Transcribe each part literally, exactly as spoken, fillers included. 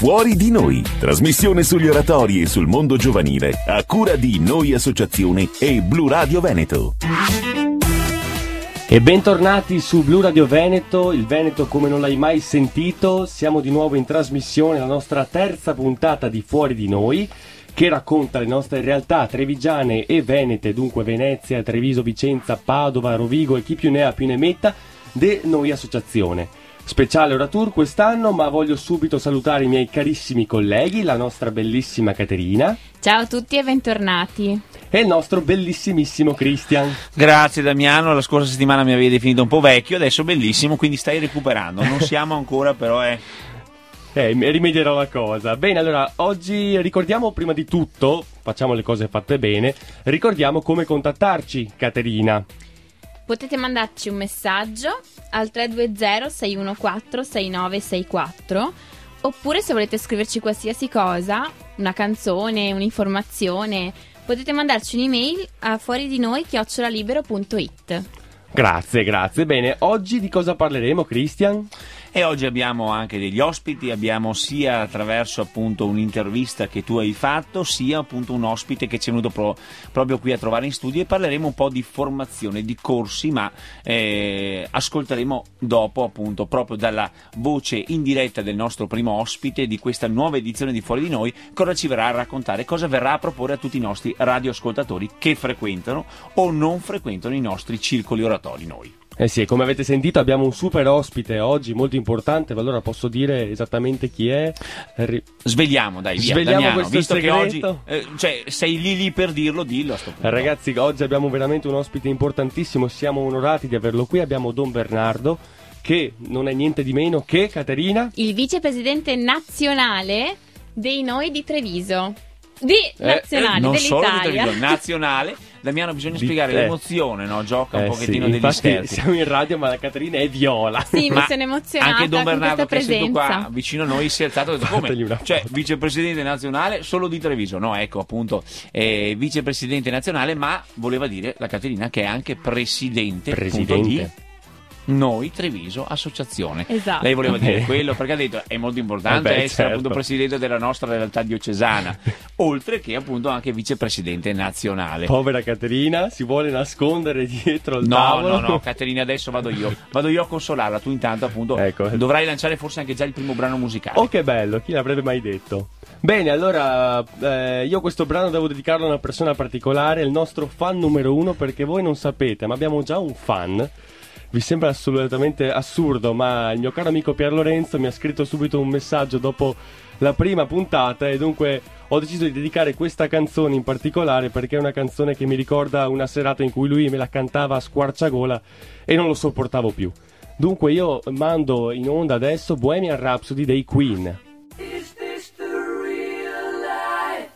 Fuori di Noi, trasmissione sugli oratori e sul mondo giovanile, a cura di Noi Associazione e Blu Radio Veneto. E bentornati su Blu Radio Veneto, il Veneto come non l'hai mai sentito. Siamo di nuovo in trasmissione, la nostra terza puntata di Fuori di Noi, che racconta le nostre realtà trevigiane e venete, dunque Venezia, Treviso, Vicenza, Padova, Rovigo e chi più ne ha più ne metta, de Noi Associazione. Speciale Ora Tour quest'anno, ma voglio subito salutare i miei carissimi colleghi, la nostra bellissima Caterina. Ciao a tutti e bentornati. E il nostro bellissimissimo Christian. Grazie Damiano, la scorsa settimana mi avevi definito un po' vecchio, adesso bellissimo, quindi stai recuperando. Non siamo ancora, però è... Eh, rimedierò la cosa. Bene, allora, oggi ricordiamo prima di tutto, facciamo le cose fatte bene, ricordiamo come contattarci, Caterina. Potete mandarci un messaggio al tre due zero sei uno quattro sei nove sei quattro, oppure se volete scriverci qualsiasi cosa, una canzone, un'informazione, potete mandarci un'email a fuoridinoi chiocciola libero punto it. Grazie, grazie. Bene, oggi di cosa parleremo, Christian? E oggi abbiamo anche degli ospiti, abbiamo sia attraverso appunto un'intervista che tu hai fatto, sia appunto un ospite che ci è venuto pro, proprio qui a trovare in studio, e parleremo un po' di formazione, di corsi, ma eh, ascolteremo dopo appunto proprio dalla voce in diretta del nostro primo ospite di questa nuova edizione di Fuori di Noi, cosa ci verrà a raccontare, cosa verrà a proporre a tutti i nostri radioascoltatori che frequentano o non frequentano i nostri circoli oratori noi. Eh sì, come avete sentito abbiamo un super ospite oggi, molto importante, allora posso dire esattamente chi è? Ri- Svegliamo, dai, via, Svegliamo Damiano, questo visto segreto. Che oggi, eh, cioè, sei lì lì per dirlo, dillo a sto punto. Ragazzi, oggi abbiamo veramente un ospite importantissimo, siamo onorati di averlo qui, abbiamo Don Bernardo, che non è niente di meno che, Caterina? Il vicepresidente nazionale dei Noi di Treviso. Di nazionale, eh, non dell'Italia. Solo di Treviso, nazionale. Damiano, bisogna Di spiegare te. l'emozione, no? Gioca un Eh pochettino sì, degli infatti scherzi. siamo in radio, ma la Caterina è viola. Sì, mi Ma sono emozionata anche Don con Bernardo, questa che è seduto presenza. qua vicino a noi, si è alzato e ha detto: Fategli una come? Cioè, foto. vicepresidente nazionale solo di Treviso? No, ecco, appunto, eh, vicepresidente nazionale, ma voleva dire la Caterina che è anche presidente, Presidente. appunto, di Noi Treviso Associazione. Esatto. Lei voleva dire Eh. quello perché ha detto è molto importante Vabbè, essere certo. appunto presidente della nostra realtà diocesana, oltre che appunto anche vicepresidente nazionale. Povera Caterina, si vuole nascondere dietro il No, tavolo. no, no, Caterina, adesso vado io. Vado io a consolarla. Tu intanto, appunto, Ecco. dovrai lanciare forse anche già il primo brano musicale. Oh, che bello, chi l'avrebbe mai detto? Bene, allora eh, io questo brano devo dedicarlo a una persona particolare, il nostro fan numero uno, perché voi non sapete, ma abbiamo già un fan. Vi sembra assolutamente assurdo, ma il mio caro amico Pier Lorenzo mi ha scritto subito un messaggio dopo la prima puntata, e dunque ho deciso di dedicare questa canzone in particolare perché è una canzone che mi ricorda una serata in cui lui me la cantava a squarciagola e non lo sopportavo più. Dunque io mando in onda adesso Bohemian Rhapsody dei Queen. Is this the real life?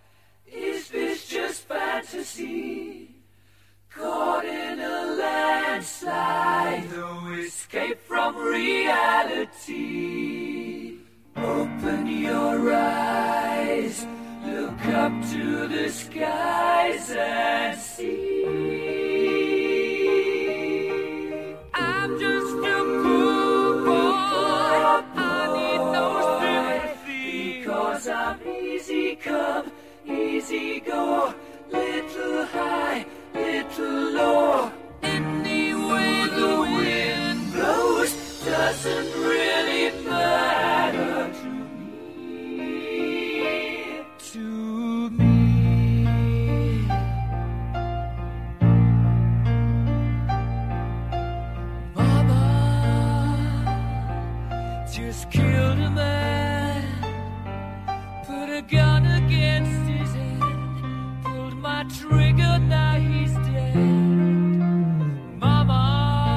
Is this just fantasy? Caught in a landslide, no escape from reality. Open your eyes, look up to the skies and see. I'm just a poor boy, I need no sympathy, because I'm easy come, easy go, little high, little low. Any way the wind blows doesn't really matter to me, to me. Mama just killed a man, put a gun against his head, pulled my trigger, now he's dead. Mama,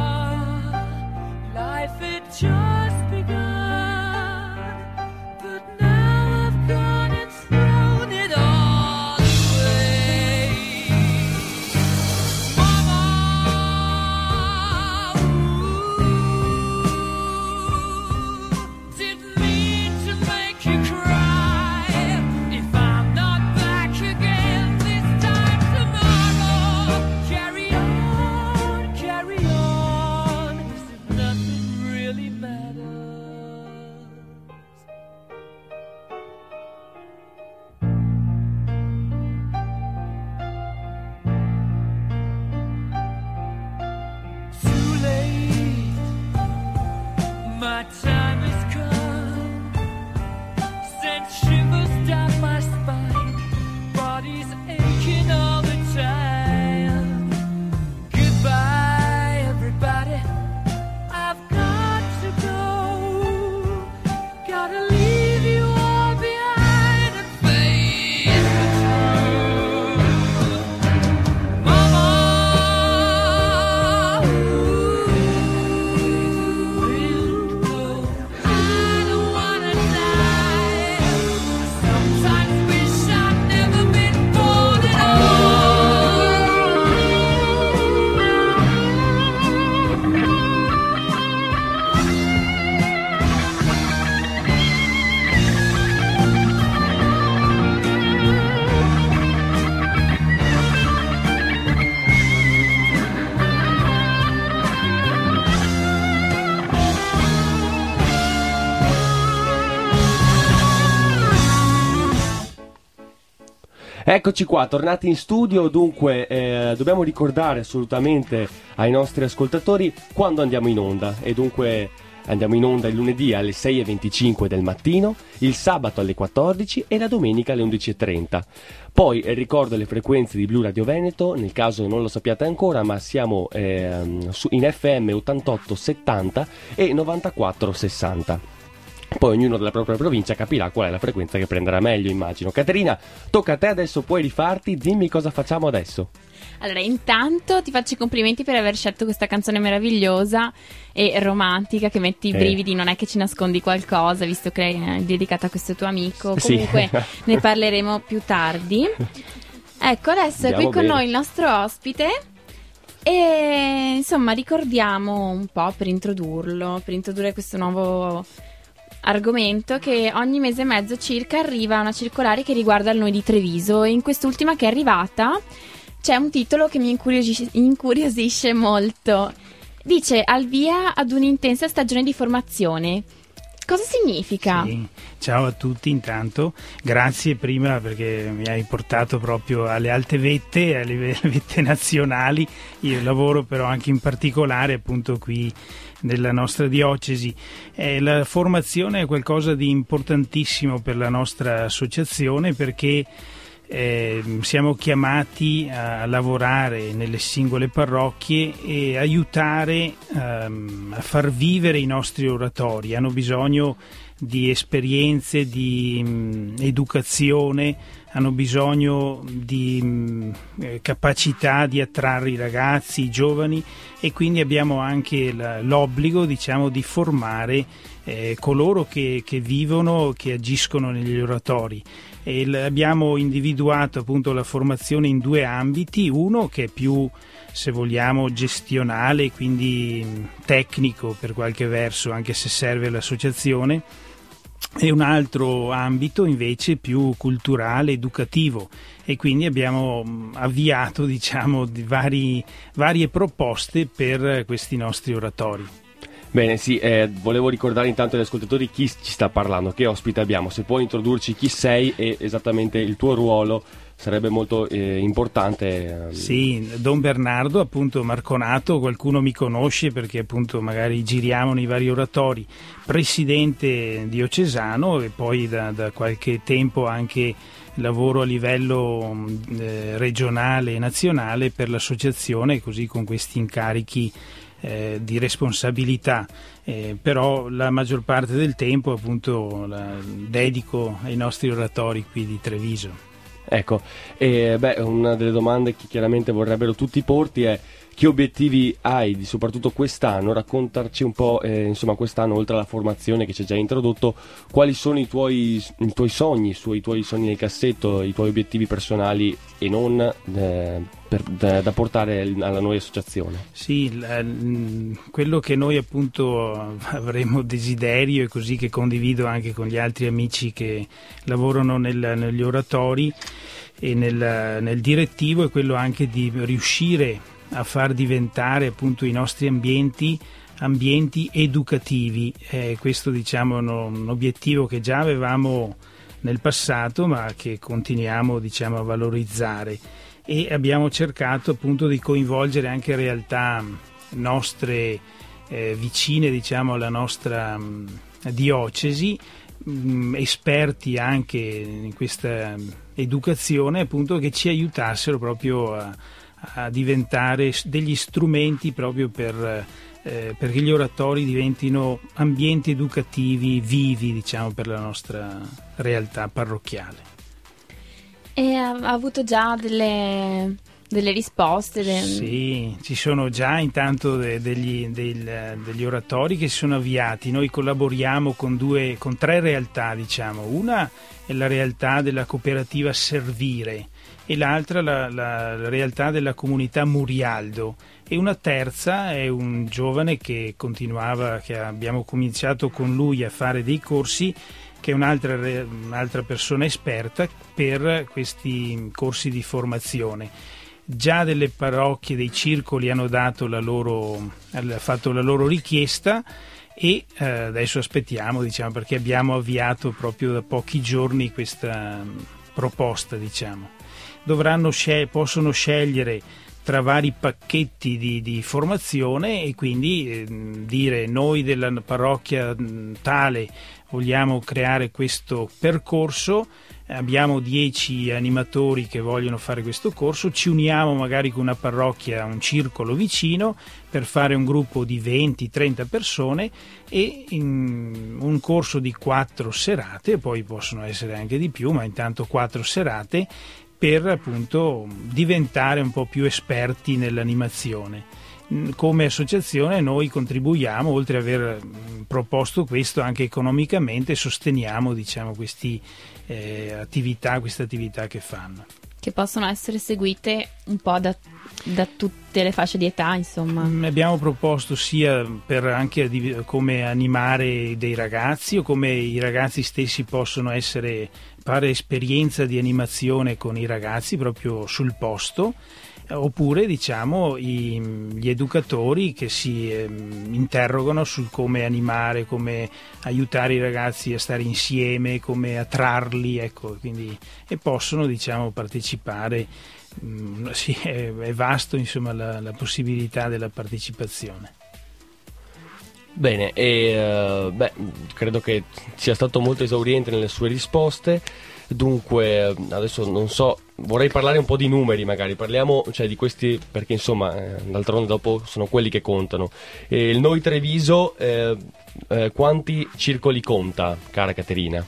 life had just begun, but now I've gone and thrown it all away. Mama, ooh, didn't mean My time has come, sent shivers down my spine, body's aching all the time. Goodbye, everybody, I've got to go, gotta leave you all behind and face the truth. Mama, I don't wanna die. Sometimes wish I'd never been born at all. Eccoci qua, tornati in studio. Dunque eh, dobbiamo ricordare assolutamente ai nostri ascoltatori quando andiamo in onda, e dunque andiamo in onda il lunedì alle sei e venticinque del mattino, il sabato alle quattordici e la domenica alle undici e trenta. Poi eh, ricordo le frequenze di Blu Radio Veneto, nel caso non lo sappiate ancora, ma siamo eh, su, in F M ottantotto settanta e novantaquattro sessanta. Poi ognuno della propria provincia capirà qual è la frequenza che prenderà meglio, immagino. Caterina, tocca a te adesso, puoi rifarti, dimmi cosa facciamo adesso. Allora, intanto ti faccio i complimenti per aver scelto questa canzone meravigliosa e romantica che metti i Eh. brividi, non è che ci nascondi qualcosa, visto che è dedicata a questo tuo amico. Sì. Comunque ne parleremo più tardi. Ecco, adesso è qui Andiamo con bene. noi il nostro ospite e insomma ricordiamo un po' per introdurlo, per introdurre questo nuovo argomento, che ogni mese e mezzo circa arriva una circolare che riguarda il Noi di Treviso, e in quest'ultima che è arrivata c'è un titolo che mi incuriosisce, incuriosisce molto. Dice: al via ad un'intensa stagione di formazione. Cosa significa? Sì. Ciao a tutti intanto, grazie prima perché mi hai portato proprio alle alte vette, alle ve- vette nazionali. Io lavoro però anche in particolare appunto qui nella nostra diocesi. Eh, la formazione è qualcosa di importantissimo per la nostra associazione, perché Eh, siamo chiamati a lavorare nelle singole parrocchie e aiutare ehm, a far vivere i nostri oratori. Hanno bisogno di esperienze, di mh, educazione, hanno bisogno di mh, eh, capacità di attrarre i ragazzi, i giovani, e quindi abbiamo anche la, l'obbligo, diciamo, di formare eh, coloro che, che vivono, che agiscono negli oratori. E l- abbiamo individuato appunto la formazione in due ambiti: uno che è più, se vogliamo, gestionale, quindi mh, tecnico per qualche verso, anche se serve all'associazione, e un altro ambito invece più culturale, educativo, e quindi abbiamo mh, avviato, diciamo, di vari, varie proposte per questi nostri oratori. Bene, sì, eh, volevo ricordare intanto agli ascoltatori chi ci sta parlando, che ospite abbiamo. Se puoi introdurci chi sei e esattamente il tuo ruolo, sarebbe molto eh, importante. Sì, Don Bernardo, appunto Marconato, qualcuno mi conosce perché appunto magari giriamo nei vari oratori, presidente diocesano, e poi da, da qualche tempo anche lavoro a livello eh, regionale e nazionale per l'associazione, così con questi incarichi eh, di responsabilità, eh, però la maggior parte del tempo appunto la dedico ai nostri oratori qui di Treviso. Ecco, e beh, una delle domande che chiaramente vorrebbero tutti porti è: che obiettivi hai, di soprattutto quest'anno? Raccontarci un po', eh, insomma, quest'anno, oltre alla formazione che ci hai già introdotto, quali sono i tuoi, i tuoi sogni, i tuoi sogni nel cassetto, i tuoi obiettivi personali e non eh, per, da, da portare alla nuova associazione? Sì, la, quello che noi appunto avremo desiderio, e così che condivido anche con gli altri amici che lavorano nel, negli oratori e nel, nel direttivo, è quello anche di riuscire a far diventare appunto i nostri ambienti ambienti educativi. Eh, questo, diciamo, è un, un obiettivo che già avevamo nel passato, ma che continuiamo, diciamo, a valorizzare, e abbiamo cercato appunto di coinvolgere anche realtà nostre eh, vicine, diciamo, alla nostra mh, diocesi, mh, esperti anche in questa educazione, appunto, che ci aiutassero proprio a, a diventare degli strumenti proprio per eh, perché gli oratori diventino ambienti educativi vivi, diciamo, per la nostra realtà parrocchiale. E ha, ha avuto già delle, delle risposte? De... Sì, ci sono già intanto de, degli, del, degli oratori che si sono avviati. Noi collaboriamo con, due, con tre realtà, diciamo. Una è la realtà della cooperativa Servire e l'altra la, la, la realtà della comunità Murialdo, e una terza è un giovane che continuava, che abbiamo cominciato con lui a fare dei corsi, che è un'altra, un'altra persona esperta per questi corsi di formazione. Già delle parrocchie, dei circoli hanno dato la loro, fatto la loro richiesta e eh, adesso aspettiamo, diciamo, perché abbiamo avviato proprio da pochi giorni questa proposta, diciamo. Dovranno scel- possono scegliere tra vari pacchetti di, di formazione e quindi eh, dire: noi della parrocchia mh, tale vogliamo creare questo percorso, abbiamo dieci animatori che vogliono fare questo corso, ci uniamo magari con una parrocchia, un circolo vicino, per fare un gruppo di venti trenta persone e in un corso di quattro serate, poi possono essere anche di più, ma intanto quattro serate, per appunto diventare un po' più esperti nell'animazione. Come associazione noi contribuiamo, oltre ad aver proposto questo, anche economicamente sosteniamo, diciamo, queste eh, attività, queste attività che fanno. Che possono essere seguite un po' da, da tutte le fasce di età, insomma. Abbiamo proposto sia per anche come animare dei ragazzi, o come i ragazzi stessi possono essere, fare esperienza di animazione con i ragazzi proprio sul posto, oppure, diciamo, i, gli educatori che si eh, interrogano sul come animare, come aiutare i ragazzi a stare insieme, come attrarli, ecco, quindi, e possono, diciamo, partecipare. Mh, sì, è, è vasto, insomma, la, la possibilità della partecipazione. Bene, e uh, beh, credo che sia stato molto esauriente nelle sue risposte. Dunque, adesso non so, vorrei parlare un po' di numeri, magari parliamo, cioè, di questi, perché insomma, eh, d'altronde dopo sono quelli che contano. E il Noi Treviso, eh, eh, quanti circoli conta, cara Caterina?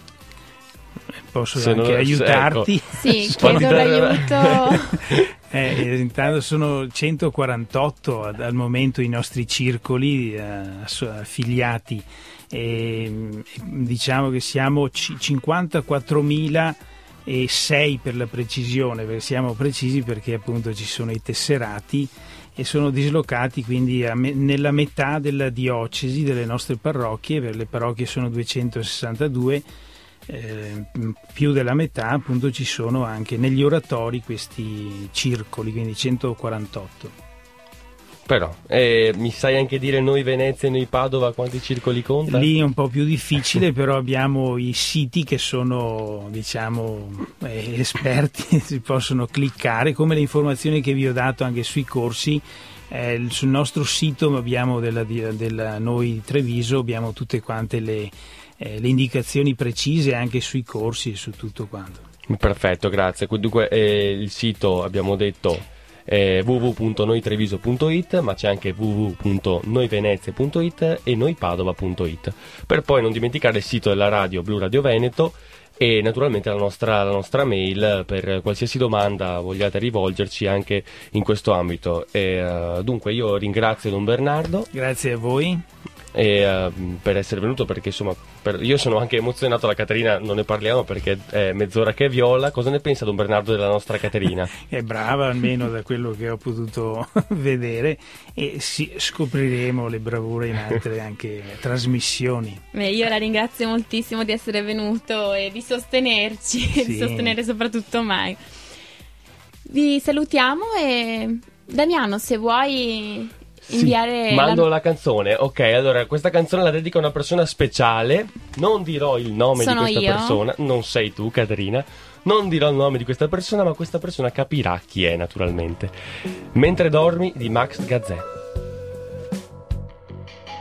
Posso Se anche non, aiutarti? Ecco. Sì, chiedo l'aiuto. Eh, intanto sono centoquarantotto ad, al momento i nostri circoli eh, affiliati. E, diciamo che siamo c- cinquantaquattromila e sei per la precisione, perché siamo precisi perché appunto ci sono i tesserati e sono dislocati quindi a me- nella metà della diocesi delle nostre parrocchie. Per le parrocchie sono duecentosessantadue, eh, più della metà appunto ci sono anche negli oratori questi circoli, quindi centoquarantotto. Però, eh, mi sai anche dire Noi Venezia e Noi Padova quanti circoli conta? Lì è un po' più difficile, però abbiamo i siti che sono, diciamo, eh, esperti, si possono cliccare, come le informazioni che vi ho dato anche sui corsi. Eh, sul nostro sito abbiamo della, della Noi Treviso, abbiamo tutte quante le, eh, le indicazioni precise anche sui corsi e su tutto quanto. Perfetto, grazie. Dunque eh, il sito, abbiamo detto, w w w punto noi treviso punto i t, ma c'è anche w w w punto noi venezia punto i t e noi padova punto i t, per poi non dimenticare il sito della radio Blu Radio Veneto e naturalmente la nostra, la nostra mail per qualsiasi domanda vogliate rivolgerci anche in questo ambito. E, uh, dunque io ringrazio Don Bernardo. Grazie a voi. E, uh, per essere venuto, perché insomma per, io sono anche emozionato. La Caterina non ne parliamo perché è mezz'ora che è viola. Cosa ne pensa Don Bernardo della nostra Caterina? È brava, almeno da quello che ho potuto vedere, e sì, scopriremo le bravure in altre anche trasmissioni. Beh, io la ringrazio moltissimo di essere venuto e di sostenerci, Sì. e di sostenere soprattutto me. Vi salutiamo e Damiano, se vuoi inviare sì, mando la... la canzone. Ok, allora questa canzone la dedico a una persona speciale. Non dirò il nome Sono di questa io? persona. Non sei tu, Caterina. Non dirò il nome di questa persona, ma questa persona capirà chi è, naturalmente. Mentre dormi di Max Gazzè.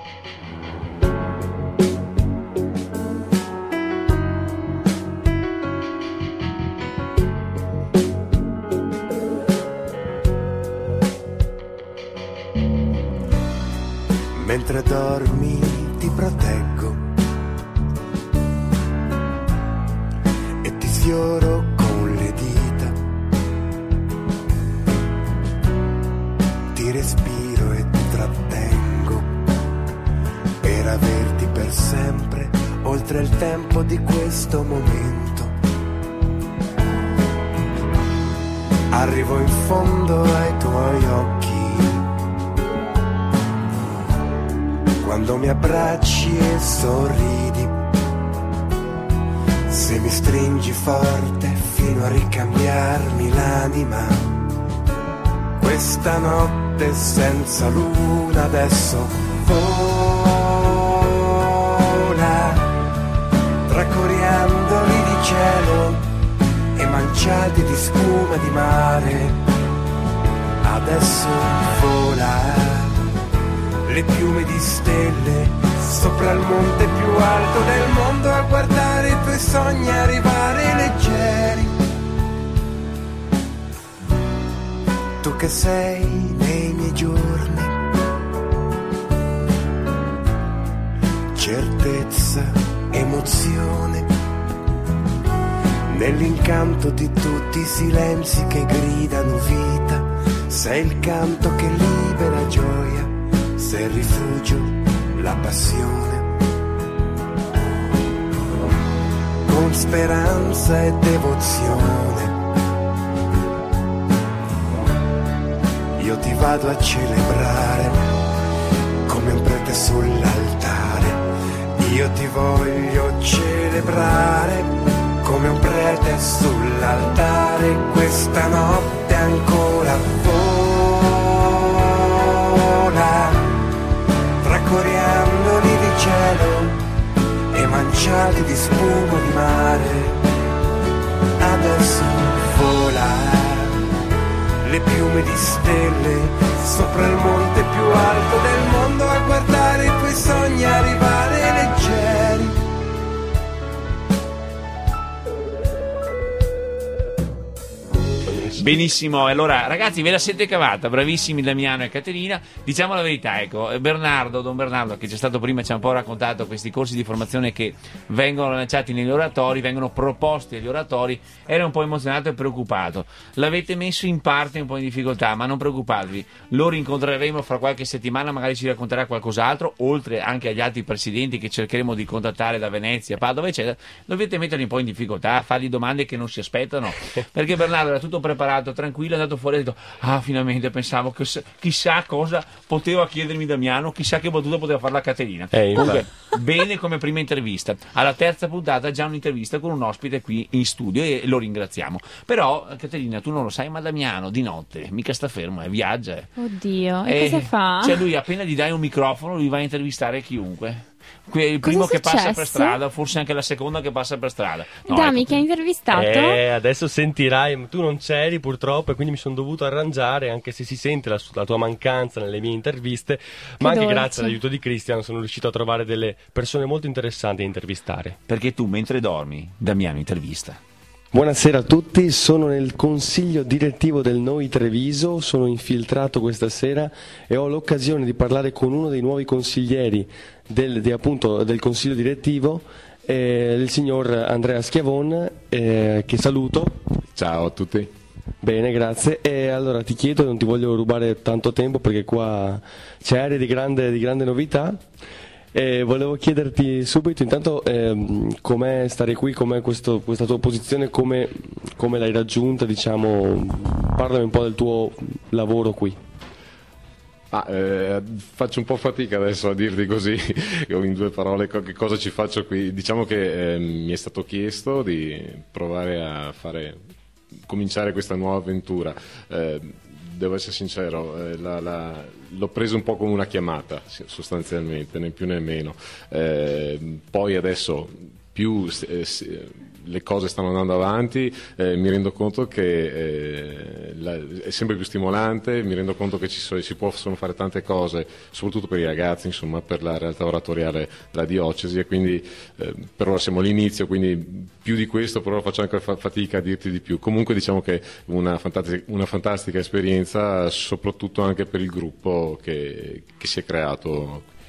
dormi ti proteggo e ti sfioro con le dita, ti respiro e ti trattengo per averti per sempre oltre il tempo di questo momento. Arrivo in fondo ai tuoi occhi quando mi abbracci e sorridi, se mi stringi forte fino a ricambiarmi l'anima. Questa notte senza luna adesso vola tra coriandoli di cielo e manciati di spuma di mare. Adesso vola le piume di stelle sopra il monte più alto del mondo a guardare i tuoi sogni arrivare leggeri. Tu che sei nei miei giorni, certezza, emozione, nell'incanto di tutti i silenzi che gridano vita. Sei il canto che libera gioia, sei il rifugio, la passione, con speranza e devozione. Io ti vado a celebrare come un prete sull'altare. Io ti voglio celebrare come un prete sull'altare. Questa notte ancora vola tra coriandoli di cielo e manciati di spuma di mare. Adesso vola le piume di stelle sopra il monte più alto del mondo a guardare i tuoi sogni arrivare leggeri. Benissimo, allora ragazzi ve la siete cavata, bravissimi Damiano e Caterina. Diciamo la verità, ecco, Bernardo, Don Bernardo che c'è stato prima ci ha un po' raccontato questi corsi di formazione che vengono lanciati negli oratori, vengono proposti agli oratori, era un po' emozionato e preoccupato. L'avete messo in parte un po' in difficoltà, ma non preoccupatevi, lo rincontreremo fra qualche settimana, magari ci racconterà qualcos'altro, oltre anche agli altri presidenti che cercheremo di contattare da Venezia, Padova eccetera. Dovete metterli un po' in difficoltà, fargli domande che non si aspettano, perché Bernardo era tutto preparato, tranquillo, è andato fuori e ha detto ah finalmente pensavo che chissà cosa poteva chiedermi Damiano, chissà che battuta poteva fare la Caterina. Eh, Comunque bene come prima intervista. Alla terza puntata già un'intervista con un ospite qui in studio e lo ringraziamo. Però Caterina tu non lo sai, ma Damiano di notte mica sta fermo, eh, viaggia. Oddio, e, e cosa fa? Cioè lui appena gli dai un microfono lui va a intervistare chiunque. Il primo che passa per strada, forse anche la seconda che passa per strada. No, Dami, ecco. che ha intervistato? Eh, adesso sentirai, tu non c'eri purtroppo e quindi mi sono dovuto arrangiare, anche se si sente la, la tua mancanza nelle mie interviste, ma anche dolce. grazie all'aiuto di Cristian sono riuscito a trovare delle persone molto interessanti da intervistare. Perché tu mentre dormi, Damiano intervista. Buonasera a tutti, sono nel consiglio direttivo del Noi Treviso, sono infiltrato questa sera e ho l'occasione di parlare con uno dei nuovi consiglieri del, di, appunto, del consiglio direttivo, eh, il signor Andrea Schiavon, eh, che saluto. Ciao a tutti. Bene, grazie. E allora ti chiedo, non ti voglio rubare tanto tempo perché qua c'è aria di grande, di grande novità. E volevo chiederti subito intanto ehm, com'è stare qui, com'è questo, questa tua posizione, come, come l'hai raggiunta, diciamo, parlami un po' del tuo lavoro qui. Ah, eh, faccio un po' fatica adesso a dirti così, in due parole che cosa ci faccio qui. Diciamo che eh, mi è stato chiesto di provare a fare, cominciare questa nuova avventura. Eh, devo essere sincero, eh, la, la, l'ho preso un po' come una chiamata sostanzialmente, né più né meno. Eh, poi adesso più eh, le cose stanno andando avanti, eh, mi rendo conto che eh, la, è sempre più stimolante, mi rendo conto che ci so, si possono fare tante cose, soprattutto per i ragazzi, insomma, per la realtà oratoriale della diocesi, e quindi eh, per ora siamo all'inizio, quindi più di questo per ora faccio anche fatica a dirti di più. Comunque diciamo che una fantastica, una fantastica esperienza, soprattutto anche per il gruppo che, che si è creato.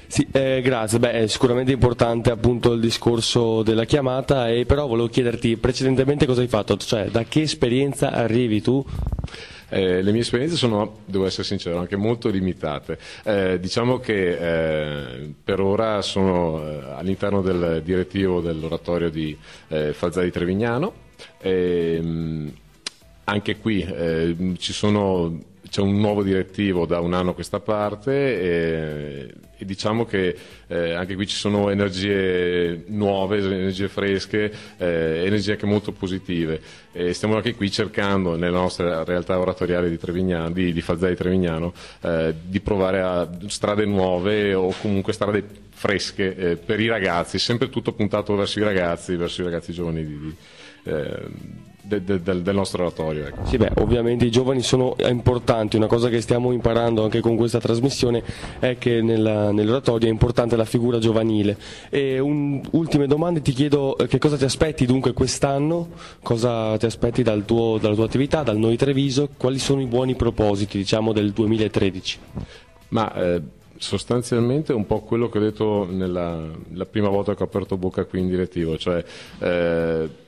Sì, eh, grazie. Beh, è sicuramente importante appunto il discorso della chiamata, e però volevo chiederti precedentemente cosa hai fatto, cioè da che esperienza arrivi tu? Eh, le mie esperienze sono, devo essere sincero, anche molto limitate. Eh, diciamo che eh, per ora sono eh, all'interno del direttivo dell'oratorio di eh, Falzari Trevignano. E, mh, anche qui eh, ci sono, c'è un nuovo direttivo da un anno a questa parte, e, e diciamo che eh, anche qui ci sono energie nuove, energie fresche, eh, energie anche molto positive. E stiamo anche qui cercando, nella nostra realtà oratoriale di, Trevignano, di, di Falzari Trevignano, eh, di provare a strade nuove o comunque strade fresche eh, per i ragazzi, sempre tutto puntato verso i ragazzi, verso i ragazzi giovani di, di, eh, De, de, del, del nostro oratorio. Ecco. Sì, beh, ovviamente i giovani sono importanti. Una cosa che stiamo imparando anche con questa trasmissione è che nella, nell'oratorio è importante la figura giovanile. E un, ultime domande, ti chiedo eh, che cosa ti aspetti dunque quest'anno, cosa ti aspetti dal tuo, dalla tua attività, dal Noi Treviso, quali sono i buoni propositi, diciamo, del duemilatredici? Ma eh, sostanzialmente un po' quello che ho detto nella la prima volta che ho aperto bocca qui in direttivo, cioè eh,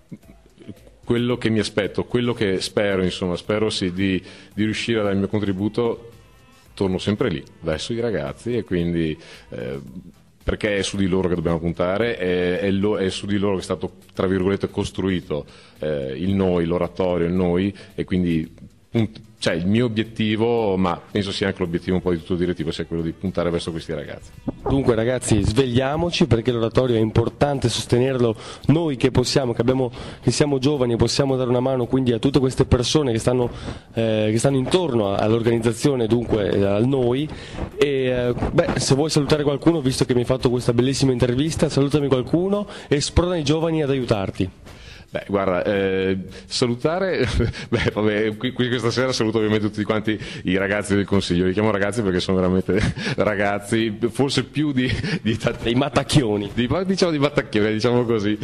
quello che mi aspetto, quello che spero, insomma, spero sì di, di riuscire a dare il mio contributo, torno sempre lì, verso i ragazzi, e quindi eh, perché è su di loro che dobbiamo puntare, è, è, lo, è su di loro che è stato, tra virgolette, costruito eh, il noi, l'oratorio, il noi, e quindi punt- cioè il mio obiettivo, ma penso sia anche l'obiettivo un po' di tutto il direttivo, sia quello di puntare verso questi ragazzi. Dunque ragazzi, svegliamoci, perché l'oratorio è importante sostenerlo noi che possiamo, che, abbiamo, che siamo giovani e possiamo dare una mano quindi a tutte queste persone che stanno, eh, che stanno intorno all'organizzazione, dunque eh, al noi. E eh, beh, se vuoi salutare qualcuno, visto che mi hai fatto questa bellissima intervista, salutami qualcuno e sprona i giovani ad aiutarti. Beh, guarda, eh, salutare, beh, vabbè, qui, qui questa sera saluto ovviamente tutti quanti i ragazzi del Consiglio, li chiamo ragazzi perché sono veramente ragazzi, forse più di... di dei mattacchioni. Di, diciamo di mattacchioni, diciamo così,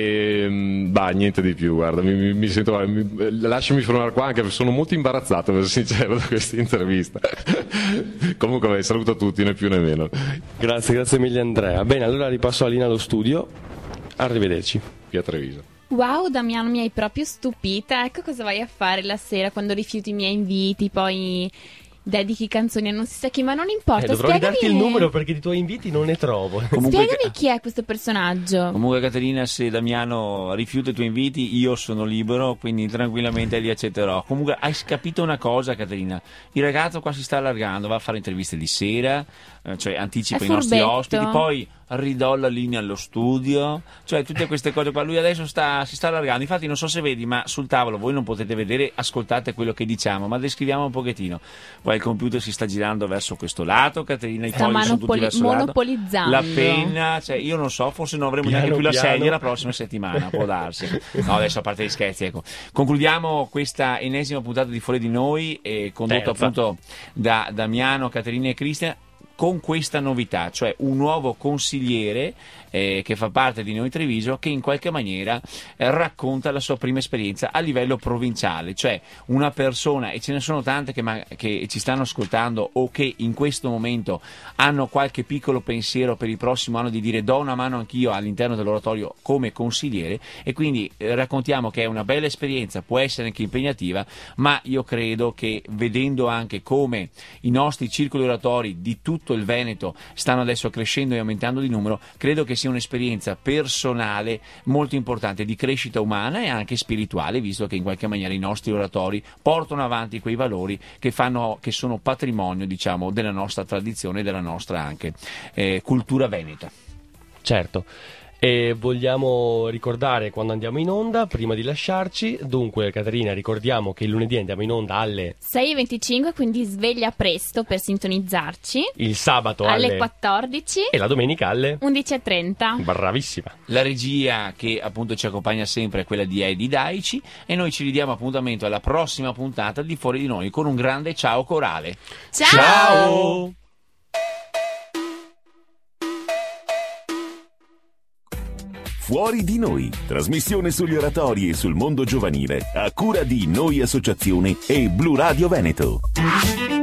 e bah, niente di più, guarda, mi, mi, mi sento, mi, lasciami fermare qua anche perché sono molto imbarazzato, per essere sincero, da questa intervista. Comunque, beh, saluto a tutti, né più né meno. Grazie, grazie mille Andrea. Bene, allora ripasso la linea allo studio, arrivederci. Qui a Treviso. Wow, Damiano, mi hai proprio stupita. Ecco cosa vai a fare la sera quando rifiuti i miei inviti, poi dedichi canzoni a non si sa chi, ma non importa. Eh, dovrò spiegami... ridarti il numero perché di tuoi inviti non ne trovo. Comunque, spiegami chi è questo personaggio. Comunque, Caterina, se Damiano rifiuta i tuoi inviti, io sono libero, quindi tranquillamente li accetterò. Comunque, hai capito una cosa, Caterina? Il ragazzo qua si sta allargando, va a fare interviste di sera, eh, cioè anticipa È i nostri furbetto. ospiti, poi ridò la linea allo studio, cioè tutte queste cose qua. Lui adesso sta, si sta allargando. Infatti non so se vedi, ma sul tavolo voi non potete vedere, ascoltate quello che diciamo, ma descriviamo un pochettino. Poi il computer si sta girando verso questo lato, Caterina, i Sta fogli sono tutti monopoli- verso l'altro, monopolizzando. la penna, cioè io non so, forse non avremo Piano, neanche più la piano. sedia la prossima settimana, può darsi. No, adesso a parte gli scherzi, ecco. Concludiamo questa ennesima puntata di Fuori di Noi, eh, condotto Terza. appunto da Damiano, Caterina e Cristian, con questa novità, cioè un nuovo consigliere eh, che fa parte di Noi Treviso, che in qualche maniera eh, racconta la sua prima esperienza a livello provinciale, cioè una persona, e ce ne sono tante che, ma- che ci stanno ascoltando o che in questo momento hanno qualche piccolo pensiero per il prossimo anno di dire do una mano anch'io all'interno dell'oratorio come consigliere, e quindi eh, raccontiamo che è una bella esperienza, può essere anche impegnativa, ma io credo che vedendo anche come i nostri circoli oratori di tutto il Veneto stanno adesso crescendo e aumentando di numero, credo che sia un'esperienza personale molto importante di crescita umana e anche spirituale, visto che in qualche maniera i nostri oratori portano avanti quei valori che fanno, che sono patrimonio, diciamo, della nostra tradizione e della nostra anche eh, cultura veneta. Certo. E vogliamo ricordare quando andiamo in onda, prima di lasciarci. Dunque, Caterina, ricordiamo che il lunedì andiamo in onda alle sei e venticinque, quindi sveglia presto per sintonizzarci. il sabato alle, alle quattordici e la domenica alle undici e trenta. Bravissima. La regia che appunto ci accompagna sempre è quella di Eddie Daici, e noi ci ridiamo appuntamento alla prossima puntata di Fuori di Noi con un grande ciao corale. Ciao! Ciao! Fuori di Noi, trasmissione sugli oratori e sul mondo giovanile, a cura di Noi Associazione e Blu Radio Veneto.